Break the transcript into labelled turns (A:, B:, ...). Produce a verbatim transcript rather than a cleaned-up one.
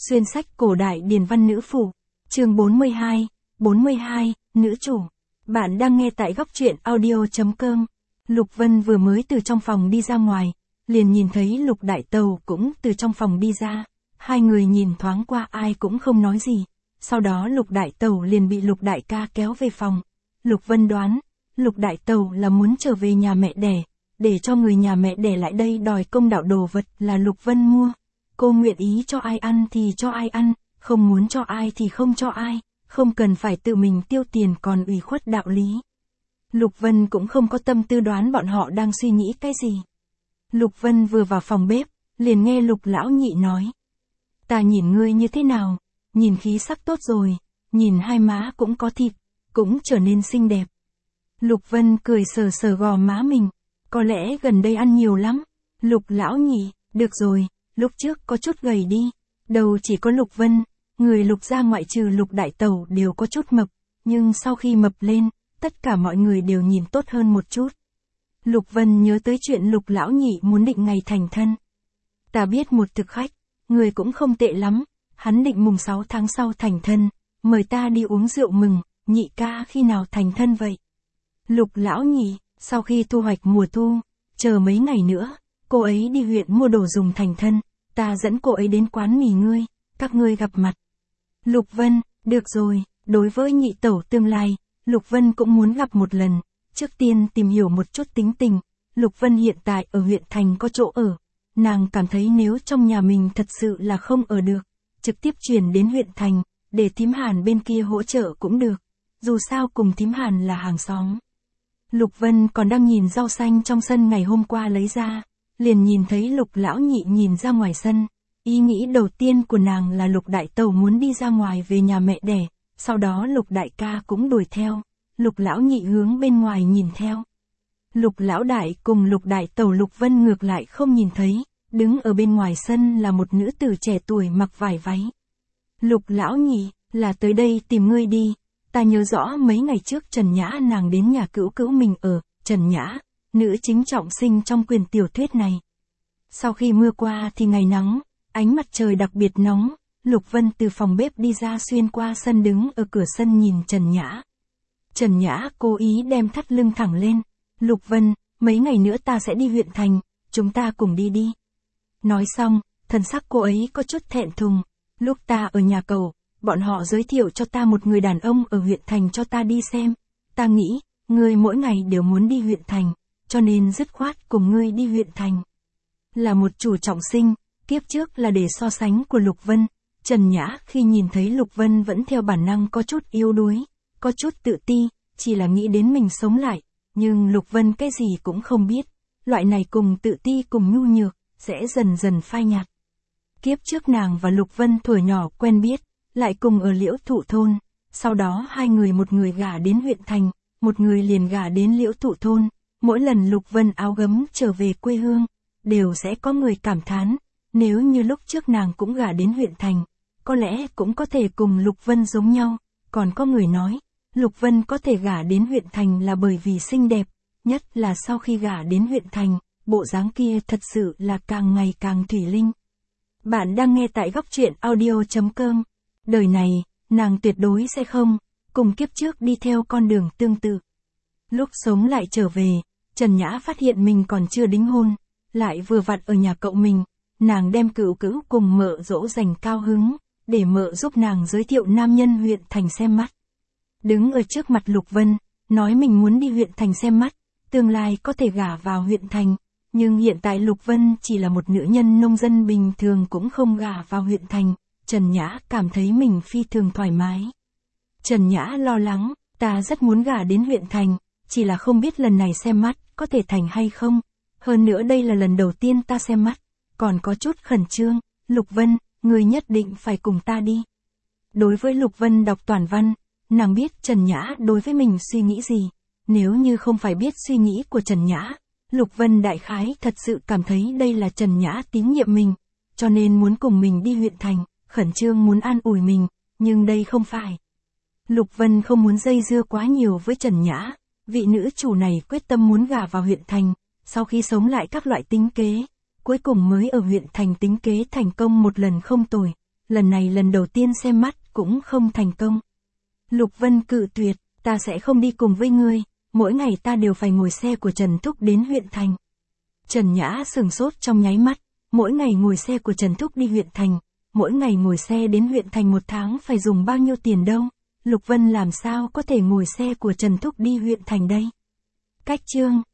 A: Xuyên sách cổ đại điển văn nữ phủ. Chương bốn mươi hai, bốn mươi hai, nữ chủ. Bạn đang nghe tại góc truyện audio chấm com. Lục Vân vừa mới từ trong phòng đi ra ngoài, liền nhìn thấy Lục Đại Tàu cũng từ trong phòng đi ra. Hai người nhìn thoáng qua ai cũng không nói gì. Sau đó Lục Đại Tàu liền bị Lục Đại ca kéo về phòng. Lục Vân đoán, Lục Đại Tàu là muốn trở về nhà mẹ đẻ, để cho người nhà mẹ đẻ lại đây đòi công đạo đồ vật là Lục Vân mua. Cô nguyện ý cho ai ăn thì cho ai ăn, không muốn cho ai thì không cho ai, không cần phải tự mình tiêu tiền còn ủy khuất đạo lý. Lục Vân cũng không có tâm tư đoán bọn họ đang suy nghĩ cái gì. Lục Vân vừa vào phòng bếp, liền nghe Lục lão nhị nói. Ta nhìn ngươi như thế nào, nhìn khí sắc tốt rồi, nhìn hai má cũng có thịt, cũng trở nên xinh đẹp. Lục Vân cười sờ sờ gò má mình, có lẽ gần đây ăn nhiều lắm. Lục lão nhị, được rồi, lúc trước có chút gầy đi, đầu chỉ có Lục Vân, người Lục gia ngoại trừ Lục Đại Tẩu đều có chút mập, nhưng sau khi mập lên, tất cả mọi người đều nhìn tốt hơn một chút. Lục Vân nhớ tới chuyện Lục lão nhị muốn định ngày thành thân. Ta biết một thực khách, người cũng không tệ lắm, hắn định mùng sáu tháng sau thành thân, mời ta đi uống rượu mừng, nhị ca khi nào thành thân vậy? Lục lão nhị, sau khi thu hoạch mùa thu, chờ mấy ngày nữa, cô ấy đi huyện mua đồ dùng thành thân, ta dẫn cô ấy đến quán mì ngươi, các ngươi gặp mặt. Lục Vân, được rồi, đối với nhị tẩu tương lai, Lục Vân cũng muốn gặp một lần, trước tiên tìm hiểu một chút tính tình. Lục Vân hiện tại ở huyện thành có chỗ ở, nàng cảm thấy nếu trong nhà mình thật sự là không ở được, trực tiếp chuyển đến huyện thành, để thím Hàn bên kia hỗ trợ cũng được, dù sao cùng thím Hàn là hàng xóm. Lục Vân còn đang nhìn rau xanh trong sân ngày hôm qua lấy ra, liền nhìn thấy Lục lão nhị nhìn ra ngoài sân. Ý nghĩ đầu tiên của nàng là Lục Đại Tẩu muốn đi ra ngoài về nhà mẹ đẻ, sau đó Lục Đại ca cũng đuổi theo, Lục lão nhị hướng bên ngoài nhìn theo. Lục lão đại cùng Lục Đại Tẩu Lục Vân ngược lại không nhìn thấy, đứng ở bên ngoài sân là một nữ tử trẻ tuổi mặc vải váy. Lục lão nhị, là tới đây tìm ngươi đi, ta nhớ rõ mấy ngày trước Trần Nhã nàng đến nhà cữu cữu mình ở, Trần Nhã, nữ chính trọng sinh trong quyền tiểu thuyết này. Sau khi mưa qua thì ngày nắng, ánh mặt trời đặc biệt nóng, Lục Vân từ phòng bếp đi ra xuyên qua sân đứng ở cửa sân nhìn Trần Nhã. Trần Nhã cố ý đem thắt lưng thẳng lên, Lục Vân, mấy ngày nữa ta sẽ đi huyện thành, chúng ta cùng đi đi. Nói xong, thần sắc cô ấy có chút thẹn thùng, lúc ta ở nhà cậu, bọn họ giới thiệu cho ta một người đàn ông ở huyện thành cho ta đi xem, ta nghĩ, ngươi mỗi ngày đều muốn đi huyện thành, cho nên dứt khoát cùng ngươi đi huyện thành. Là một chủ trọng sinh, kiếp trước là để so sánh của Lục Vân, Trần Nhã khi nhìn thấy Lục Vân vẫn theo bản năng có chút yếu đuối, có chút tự ti, chỉ là nghĩ đến mình sống lại, nhưng Lục Vân cái gì cũng không biết, loại này cùng tự ti cùng nhu nhược, sẽ dần dần phai nhạt. Kiếp trước nàng và Lục Vân thuở nhỏ quen biết, lại cùng ở Liễu Thụ thôn, sau đó hai người một người gả đến huyện thành, một người liền gả đến Liễu Thụ thôn, mỗi lần Lục Vân áo gấm trở về quê hương, đều sẽ có người cảm thán, nếu như lúc trước nàng cũng gả đến huyện thành, có lẽ cũng có thể cùng Lục Vân giống nhau, còn có người nói, Lục Vân có thể gả đến huyện thành là bởi vì xinh đẹp, nhất là sau khi gả đến huyện thành, bộ dáng kia thật sự là càng ngày càng thủy linh. Bạn đang nghe tại góc truyện audio chấm com. Đời này, nàng tuyệt đối sẽ không, cùng kiếp trước đi theo con đường tương tự. Lúc sống lại trở về, Trần Nhã phát hiện mình còn chưa đính hôn, lại vừa vặn ở nhà cậu mình, nàng đem cữu cữu cùng mợ dỗ dành cao hứng, để mợ giúp nàng giới thiệu nam nhân huyện thành xem mắt. Đứng ở trước mặt Lục Vân, nói mình muốn đi huyện thành xem mắt, tương lai có thể gả vào huyện thành, nhưng hiện tại Lục Vân chỉ là một nữ nhân nông dân bình thường cũng không gả vào huyện thành, Trần Nhã cảm thấy mình phi thường thoải mái. Trần Nhã lo lắng, ta rất muốn gả đến huyện thành, chỉ là không biết lần này xem mắt, có thể thành hay không, hơn nữa đây là lần đầu tiên ta xem mắt, còn có chút khẩn trương, Lục Vân, ngươi nhất định phải cùng ta đi. Đối với Lục Vân đọc toàn văn, nàng biết Trần Nhã đối với mình suy nghĩ gì, nếu như không phải biết suy nghĩ của Trần Nhã, Lục Vân đại khái thật sự cảm thấy đây là Trần Nhã tín nhiệm mình, cho nên muốn cùng mình đi huyện thành, khẩn trương muốn an ủi mình, nhưng đây không phải. Lục Vân không muốn dây dưa quá nhiều với Trần Nhã, vị nữ chủ này quyết tâm muốn gả vào huyện thành, sau khi sống lại các loại tính kế, cuối cùng mới ở huyện thành tính kế thành công một lần không tồi, lần này lần đầu tiên xem mắt cũng không thành công. Lục Vân cự tuyệt, ta sẽ không đi cùng với ngươi, mỗi ngày ta đều phải ngồi xe của Trần Thúc đến huyện thành. Trần Nhã sừng sốt trong nháy mắt, mỗi ngày ngồi xe của Trần Thúc đi huyện thành, mỗi ngày ngồi xe đến huyện thành một tháng phải dùng bao nhiêu tiền đâu, Lục Vân làm sao có thể ngồi xe của Trần Thúc đi huyện thành đây. Cách chương